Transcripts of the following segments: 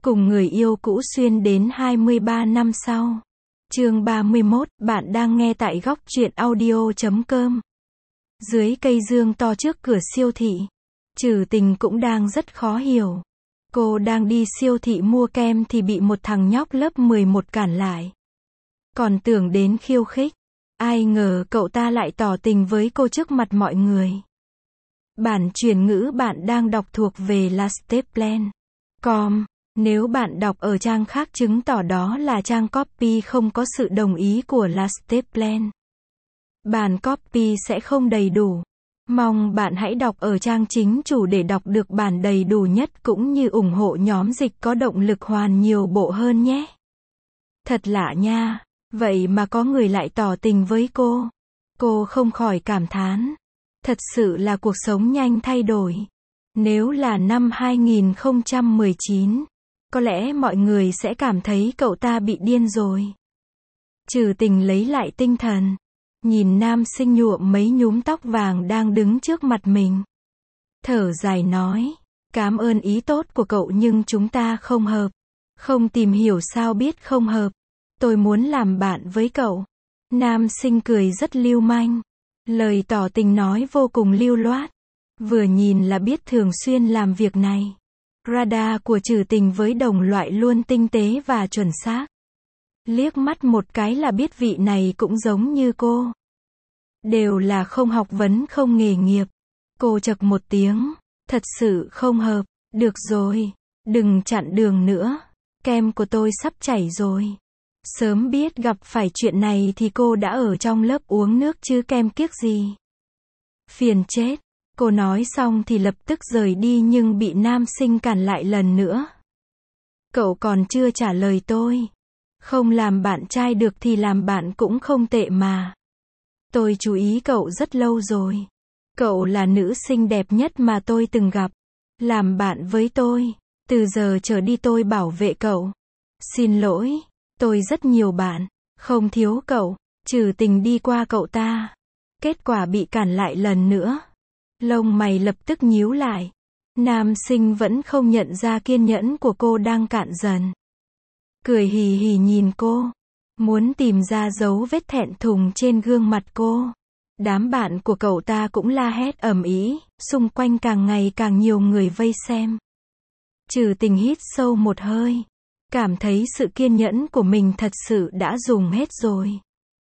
Cùng người yêu cũ xuyên đến 23 năm sau. Chương 31, bạn đang nghe tại góc truyện audio.com. Dưới cây dương to trước cửa siêu thị, Trừ Tình cũng đang rất khó hiểu. Cô đang đi siêu thị mua kem thì bị một thằng nhóc lớp 11 cản lại. Còn tưởng đến khiêu khích, ai ngờ cậu ta lại tỏ tình với cô trước mặt mọi người. Bản chuyển ngữ bạn đang đọc thuộc về lasteplan.com. Nếu bạn đọc ở trang khác chứng tỏ đó là trang copy không có sự đồng ý của Lasteplan. Bản copy sẽ không đầy đủ. Mong bạn hãy đọc ở trang chính chủ để đọc được bản đầy đủ nhất cũng như ủng hộ nhóm dịch có động lực hoàn nhiều bộ hơn nhé. Thật lạ nha, vậy mà có người lại tỏ tình với cô. Cô không khỏi cảm thán. Thật sự là cuộc sống nhanh thay đổi. Nếu là năm 2019, có lẽ mọi người sẽ cảm thấy cậu ta bị điên rồi. Trừ Tình lấy lại tinh thần, nhìn nam sinh nhuộm mấy nhúm tóc vàng đang đứng trước mặt mình. Thở dài nói, cảm ơn ý tốt của cậu nhưng chúng ta không hợp. Không tìm hiểu sao biết không hợp. Tôi muốn làm bạn với cậu. Nam sinh cười rất lưu manh. Lời tỏ tình nói vô cùng lưu loát. Vừa nhìn là biết thường xuyên làm việc này. Radar của Trừ Tình với đồng loại luôn tinh tế và chuẩn xác. Liếc mắt một cái là biết vị này cũng giống như cô. Đều là không học vấn không nghề nghiệp. Cô chậc một tiếng. Thật sự không hợp. Được rồi. Đừng chặn đường nữa. Kem của tôi sắp chảy rồi. Sớm biết gặp phải chuyện này thì cô đã ở trong lớp uống nước chứ kem kiếc gì. Phiền chết. Cô nói xong thì lập tức rời đi nhưng bị nam sinh cản lại lần nữa. Cậu còn chưa trả lời tôi. Không làm bạn trai được thì làm bạn cũng không tệ mà. Tôi chú ý cậu rất lâu rồi. Cậu là nữ sinh đẹp nhất mà tôi từng gặp. Làm bạn với tôi. Từ giờ trở đi tôi bảo vệ cậu. Xin lỗi. Tôi rất nhiều bạn. Không thiếu cậu. Trừ Tình đi qua cậu ta. Kết quả bị cản lại lần nữa. Lông mày lập tức nhíu lại. Nam sinh vẫn không nhận ra kiên nhẫn của cô đang cạn dần. Cười hì hì nhìn cô. Muốn tìm ra dấu vết thẹn thùng trên gương mặt cô. Đám bạn của cậu ta cũng la hét ầm ĩ, xung quanh càng ngày càng nhiều người vây xem. Trừ Tình hít sâu một hơi. Cảm thấy sự kiên nhẫn của mình thật sự đã dùng hết rồi.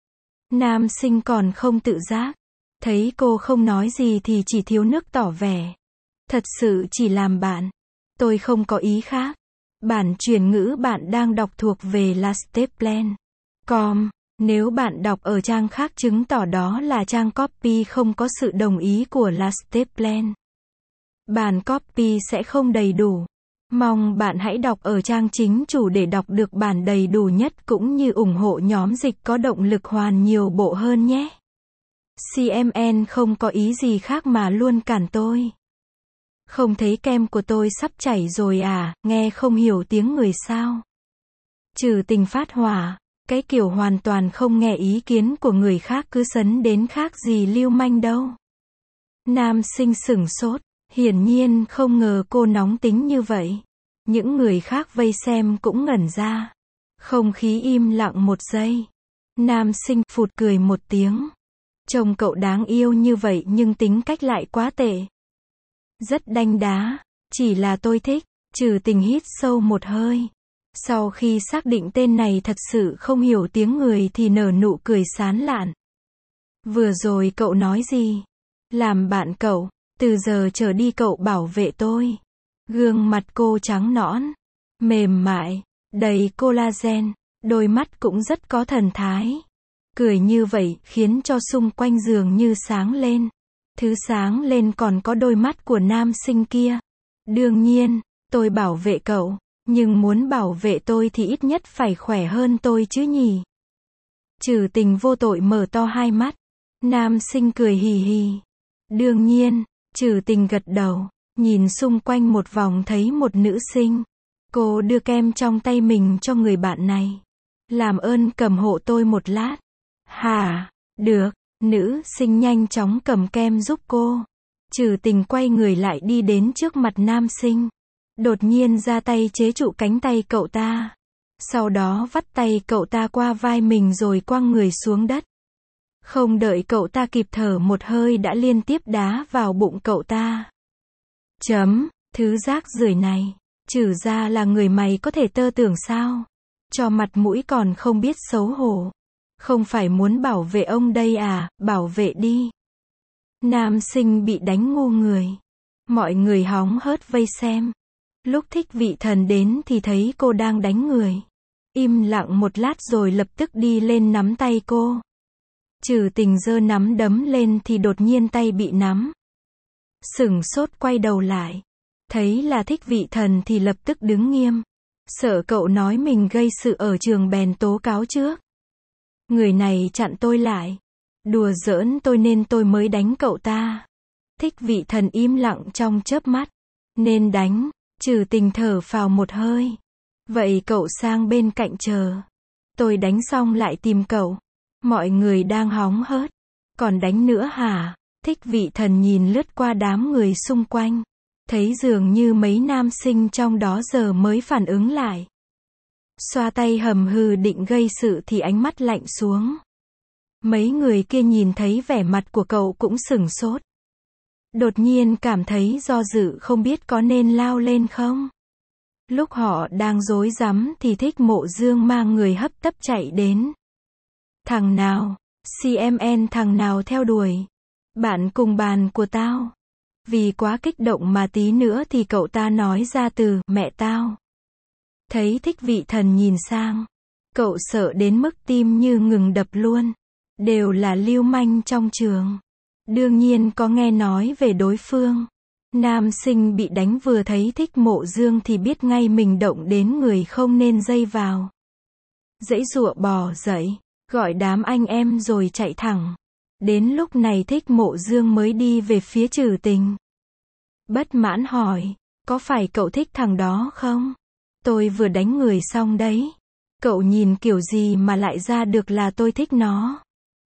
Nam sinh còn không tự giác. Thấy cô không nói gì thì chỉ thiếu nước tỏ vẻ. Thật sự chỉ làm bạn. Tôi không có ý khác. Bản chuyển ngữ bạn đang đọc thuộc về lasteplan.com. Nếu bạn đọc ở trang khác chứng tỏ đó là trang copy không có sự đồng ý của Lasteplan. Bản copy sẽ không đầy đủ. Mong bạn hãy đọc ở trang chính chủ để đọc được bản đầy đủ nhất cũng như ủng hộ nhóm dịch có động lực hoàn nhiều bộ hơn nhé. CMN không có ý gì khác mà luôn cản tôi. Không thấy kem của tôi sắp chảy rồi à, nghe không hiểu tiếng người sao. Trừ Tình phát hỏa, cái kiểu hoàn toàn không nghe ý kiến của người khác cứ sấn đến khác gì lưu manh đâu. Nam sinh sửng sốt, hiển nhiên không ngờ cô nóng tính như vậy. Những người khác vây xem cũng ngẩn ra. Không khí im lặng một giây. Nam sinh phụt cười một tiếng. Trông cậu đáng yêu như vậy nhưng tính cách lại quá tệ. Rất đanh đá, chỉ là tôi thích. Trừ Tình hít sâu một hơi. Sau khi xác định tên này thật sự không hiểu tiếng người thì nở nụ cười sán lạn. Vừa rồi cậu nói gì? Làm bạn cậu, từ giờ trở đi cậu bảo vệ tôi. Gương mặt cô trắng nõn, mềm mại, đầy collagen, đôi mắt cũng rất có thần thái. Cười như vậy khiến cho xung quanh giường như sáng lên. Thứ sáng lên còn có đôi mắt của nam sinh kia. Đương nhiên, tôi bảo vệ cậu, nhưng muốn bảo vệ tôi thì ít nhất phải khỏe hơn tôi chứ nhỉ. Trừ Tình vô tội mở to hai mắt. Nam sinh cười hì hì. Đương nhiên, Trừ Tình gật đầu, nhìn xung quanh một vòng thấy một nữ sinh. Cô đưa kem trong tay mình cho người bạn này. Làm ơn cầm hộ tôi một lát. Hả? Được. Nữ sinh nhanh chóng cầm kem giúp cô. Trừ Tình quay người lại đi đến trước mặt nam sinh. Đột nhiên ra tay chế trụ cánh tay cậu ta. Sau đó vắt tay cậu ta qua vai mình rồi quăng người xuống đất. Không đợi cậu ta kịp thở một hơi đã liên tiếp đá vào bụng cậu ta. Thứ rác rưởi này. Trừ ra là người mày có thể tơ tưởng sao? Cho mặt mũi còn không biết xấu hổ. Không phải muốn bảo vệ ông đây à, bảo vệ đi. Nam sinh bị đánh ngu người. Mọi người hóng hớt vây xem. Lúc Thích Vị Thần đến thì thấy cô đang đánh người. Im lặng một lát rồi lập tức đi lên nắm tay cô. Trừ Tình giơ nắm đấm lên thì đột nhiên tay bị nắm. Sửng sốt quay đầu lại. Thấy là Thích Vị Thần thì lập tức đứng nghiêm. Sợ cậu nói mình gây sự ở trường bèn tố cáo trước. Người này chặn tôi lại. Đùa giỡn tôi nên tôi mới đánh cậu ta. Thích Vị Thần im lặng trong chớp mắt. Nên đánh. Trừ Tình thở phào một hơi. Vậy cậu sang bên cạnh chờ. Tôi đánh xong lại tìm cậu. Mọi người đang hóng hớt. Còn đánh nữa hả? Thích Vị Thần nhìn lướt qua đám người xung quanh. Thấy dường như mấy nam sinh trong đó giờ mới phản ứng lại. Xoa tay hầm hừ định gây sự thì ánh mắt lạnh xuống. Mấy người kia nhìn thấy vẻ mặt của cậu cũng sửng sốt. Đột nhiên cảm thấy do dự không biết có nên lao lên không. Lúc họ đang rối rắm thì Thích Mộ Dương mang người hấp tấp chạy đến. Thằng nào? CMN thằng nào theo đuổi? Bạn cùng bàn của tao. Vì quá kích động mà tí nữa thì cậu ta nói ra từ mẹ tao. Thấy Thích Vị Thần nhìn sang. Cậu sợ đến mức tim như ngừng đập luôn. Đều là lưu manh trong trường. Đương nhiên có nghe nói về đối phương. Nam sinh bị đánh vừa thấy Thích Mộ Dương thì biết ngay mình động đến người không nên dây vào. Giãy giụa bò dậy, gọi đám anh em rồi chạy thẳng. Đến lúc này Thích Mộ Dương mới đi về phía Trừ Tình. Bất mãn hỏi, có phải cậu thích thằng đó không? Tôi vừa đánh người xong đấy. Cậu nhìn kiểu gì mà lại ra được là tôi thích nó?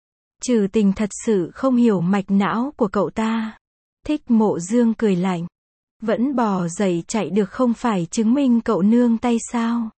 Trừ Tình thật sự không hiểu mạch não của cậu ta. Thích Mộ Dương cười lạnh. Vẫn bò dậy chạy được không phải chứng minh cậu nương tay sao?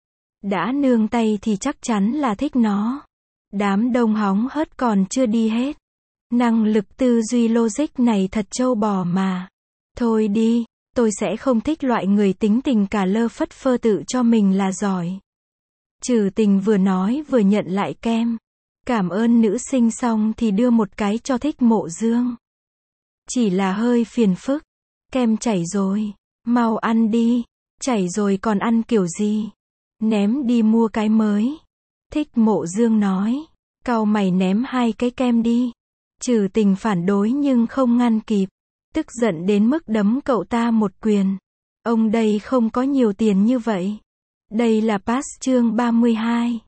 Đã nương tay thì chắc chắn là thích nó. Đám đông hóng hớt còn chưa đi hết. Năng lực tư duy logic này thật trâu bò mà. Thôi đi, tôi sẽ không thích loại người tính tình cả lơ phất phơ tự cho mình là giỏi. Trừ Tình vừa nói vừa nhận lại kem. Cảm ơn nữ sinh xong thì đưa một cái cho Thích Mộ Dương. Chỉ là hơi phiền phức. Kem chảy rồi. Mau ăn đi. Chảy rồi còn ăn kiểu gì? Ném đi mua cái mới. Thích Mộ Dương nói. Cau mày ném 2 cái kem đi. Trừ Tình phản đối nhưng không ngăn kịp. Tức giận đến mức đấm cậu ta một quyền. Ông đây không có nhiều tiền như vậy. Đây là pass chương 32.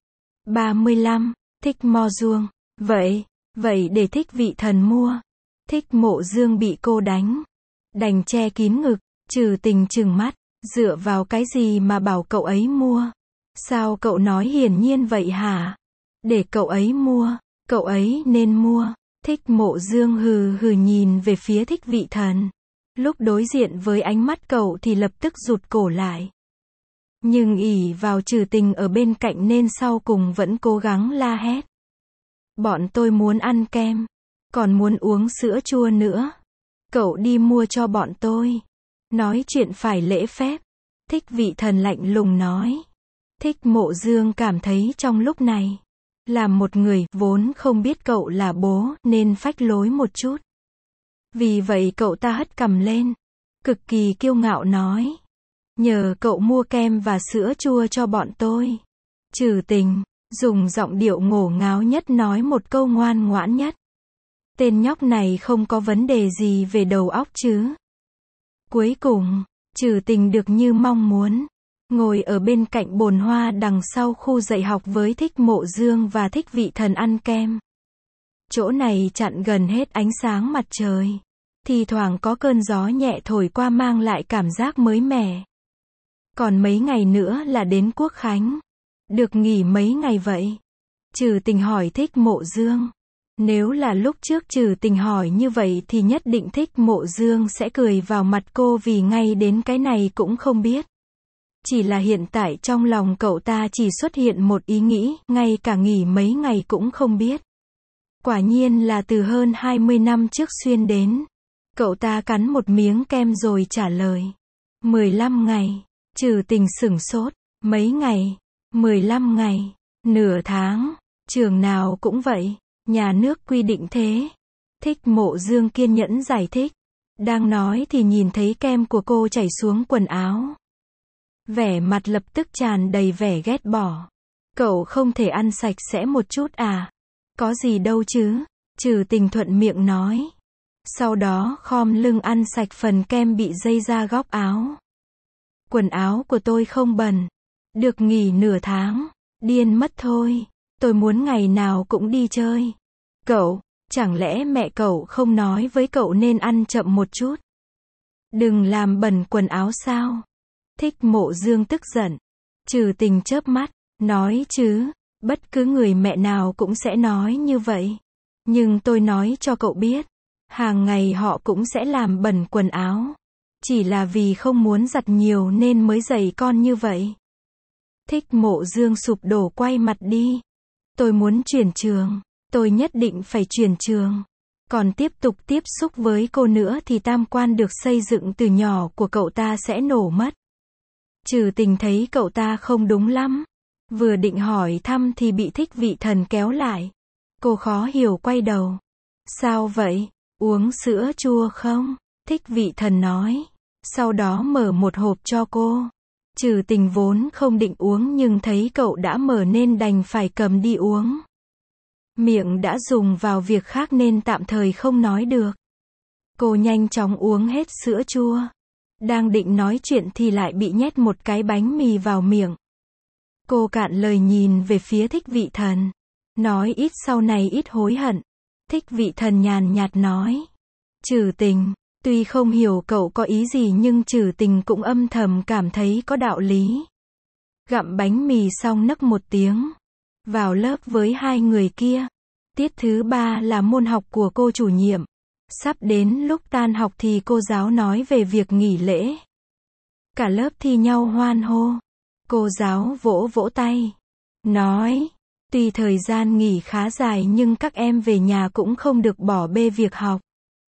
35. Thích Mộ Dương. Vậy để Thích Vị Thần mua. Thích Mộ Dương bị cô đánh. Đành che kín ngực. Trừ Tình trừng mắt. Dựa vào cái gì mà bảo cậu ấy mua? Sao cậu nói hiển nhiên vậy hả? Để cậu ấy mua. Cậu ấy nên mua. Thích Mộ Dương hừ hừ nhìn về phía Thích Vị Thần. Lúc đối diện với ánh mắt cậu thì lập tức rụt cổ lại. Nhưng ỷ vào Trừ Tình ở bên cạnh nên sau cùng vẫn cố gắng la hét. Bọn tôi muốn ăn kem. Còn muốn uống sữa chua nữa. Cậu đi mua cho bọn tôi. Nói chuyện phải lễ phép. Thích Vị Thần lạnh lùng nói. Thích Mộ Dương cảm thấy trong lúc này. Làm một người vốn không biết cậu là bố nên phách lối một chút. Vì vậy cậu ta hất cằm lên. Cực kỳ kiêu ngạo nói. Nhờ cậu mua kem và sữa chua cho bọn tôi. Trừ Tình. Dùng giọng điệu ngổ ngáo nhất nói một câu ngoan ngoãn nhất. Tên nhóc này không có vấn đề gì về đầu óc chứ. Cuối cùng, Trừ Tình được như mong muốn. Ngồi ở bên cạnh bồn hoa đằng sau khu dạy học với Thích Mộ Dương và Thích Vị Thần ăn kem. Chỗ này chặn gần hết ánh sáng mặt trời. Thì thoảng có cơn gió nhẹ thổi qua mang lại cảm giác mới mẻ. Còn mấy ngày nữa là đến Quốc Khánh. Được nghỉ mấy ngày vậy? Trừ Tình hỏi Thích Mộ Dương. Nếu là lúc trước Trừ Tình hỏi như vậy thì nhất định Thích Mộ Dương sẽ cười vào mặt cô vì ngay đến cái này cũng không biết. Chỉ là hiện tại trong lòng cậu ta chỉ xuất hiện một ý nghĩ, ngay cả nghỉ mấy ngày cũng không biết. Quả nhiên là từ hơn 20 năm trước xuyên đến. Cậu ta cắn một miếng kem rồi trả lời. 15 ngày. Trừ Tình sửng sốt. Mấy ngày? 15 ngày. Nửa tháng. Trường nào cũng vậy. Nhà nước quy định thế. Thích Mộ Dương kiên nhẫn giải thích. Đang nói thì nhìn thấy kem của cô chảy xuống quần áo. Vẻ mặt lập tức tràn đầy vẻ ghét bỏ. Cậu không thể ăn sạch sẽ một chút à? Có gì đâu chứ? Trừ Tình thuận miệng nói. Sau đó khom lưng ăn sạch phần kem bị dây ra góc áo. Quần áo của tôi không bẩn. Được nghỉ nửa tháng. Điên mất thôi. Tôi muốn ngày nào cũng đi chơi. Cậu, chẳng lẽ mẹ cậu không nói với cậu nên ăn chậm một chút? Đừng làm bẩn quần áo sao? Thích Mộ Dương tức giận. Trừ Tình chớp mắt, nói chứ, bất cứ người mẹ nào cũng sẽ nói như vậy. Nhưng tôi nói cho cậu biết, hàng ngày họ cũng sẽ làm bẩn quần áo. Chỉ là vì không muốn giặt nhiều nên mới dạy con như vậy. Thích Mộ Dương sụp đổ quay mặt đi. Tôi muốn chuyển trường. Tôi nhất định phải chuyển trường. Còn tiếp tục tiếp xúc với cô nữa thì tam quan được xây dựng từ nhỏ của cậu ta sẽ nổ mất. Trừ Tình thấy cậu ta không đúng lắm. Vừa định hỏi thăm thì bị Thích Vị Thần kéo lại. Cô khó hiểu quay đầu. Sao vậy? Uống sữa chua không? Thích Vị Thần nói. Sau đó mở một hộp cho cô. Trừ Tình vốn không định uống nhưng thấy cậu đã mở nên đành phải cầm đi uống. Miệng đã dùng vào việc khác nên tạm thời không nói được. Cô nhanh chóng uống hết sữa chua. Đang định nói chuyện thì lại bị nhét một cái bánh mì vào miệng. Cô cạn lời nhìn về phía Thích Vị Thần. Nói ít sau này ít hối hận. Thích Vị Thần nhàn nhạt nói. Trừ Tình, tuy không hiểu cậu có ý gì nhưng Trừ Tình cũng âm thầm cảm thấy có đạo lý. Gặm bánh mì xong nấc một tiếng. Vào lớp với hai người kia. Tiết thứ 3 là môn học của cô chủ nhiệm. Sắp đến lúc tan học thì cô giáo nói về việc nghỉ lễ. Cả lớp thi nhau hoan hô. Cô giáo vỗ vỗ tay. Nói, tuy thời gian nghỉ khá dài nhưng các em về nhà cũng không được bỏ bê việc học.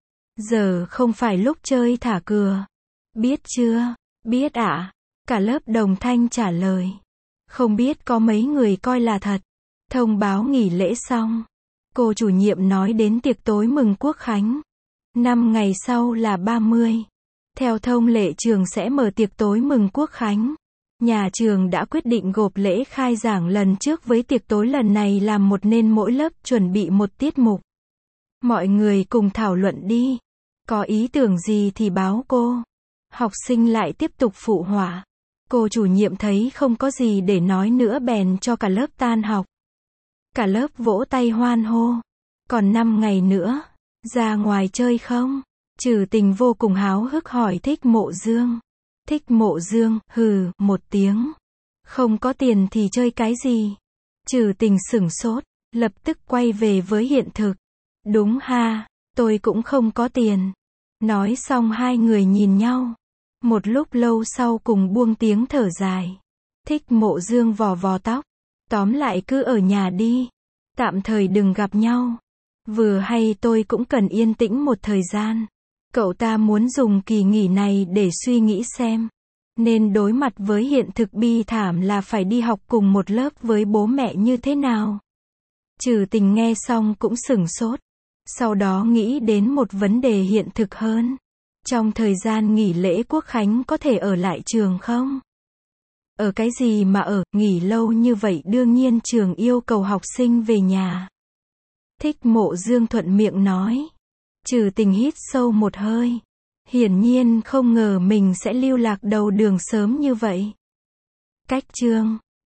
Giờ không phải lúc chơi thả cừa. Biết chưa? Biết ạ. Cả lớp đồng thanh trả lời. Không biết có mấy người coi là thật. Thông báo nghỉ lễ xong. Cô chủ nhiệm nói đến tiệc tối mừng Quốc Khánh. 5 ngày sau là 30. Theo thông lệ trường sẽ mở tiệc tối mừng Quốc Khánh. Nhà trường đã quyết định gộp lễ khai giảng lần trước với tiệc tối lần này làm một nên mỗi lớp chuẩn bị một tiết mục. Mọi người cùng thảo luận đi. Có ý tưởng gì thì báo cô. Học sinh lại tiếp tục phụ họa. Cô chủ nhiệm thấy không có gì để nói nữa bèn cho cả lớp tan học. Cả lớp vỗ tay hoan hô. Còn 5 ngày nữa. Ra ngoài chơi không? Trừ Tình vô cùng háo hức hỏi Thích Mộ Dương. Thích Mộ Dương, hừ, một tiếng. Không có tiền thì chơi cái gì? Trừ Tình sửng sốt, lập tức quay về với hiện thực. Đúng ha, tôi cũng không có tiền. Nói xong hai người nhìn nhau. Một lúc lâu sau cùng buông tiếng thở dài. Thích Mộ Dương vò vò tóc. Tóm lại cứ ở nhà đi. Tạm thời đừng gặp nhau. Vừa hay tôi cũng cần yên tĩnh một thời gian. Cậu ta muốn dùng kỳ nghỉ này để suy nghĩ xem. Nên đối mặt với hiện thực bi thảm là phải đi học cùng một lớp với bố mẹ như thế nào. Trừ Tình nghe xong cũng sửng sốt. Sau đó nghĩ đến một vấn đề hiện thực hơn. Trong thời gian nghỉ lễ Quốc Khánh có thể ở lại trường không? Ở cái gì mà ở, nghỉ lâu như vậy đương nhiên trường yêu cầu học sinh về nhà. Thích Mộ Dương thuận miệng nói. Trừ Tình hít sâu một hơi. Hiển nhiên không ngờ mình sẽ lưu lạc đầu đường sớm như vậy. Cách chương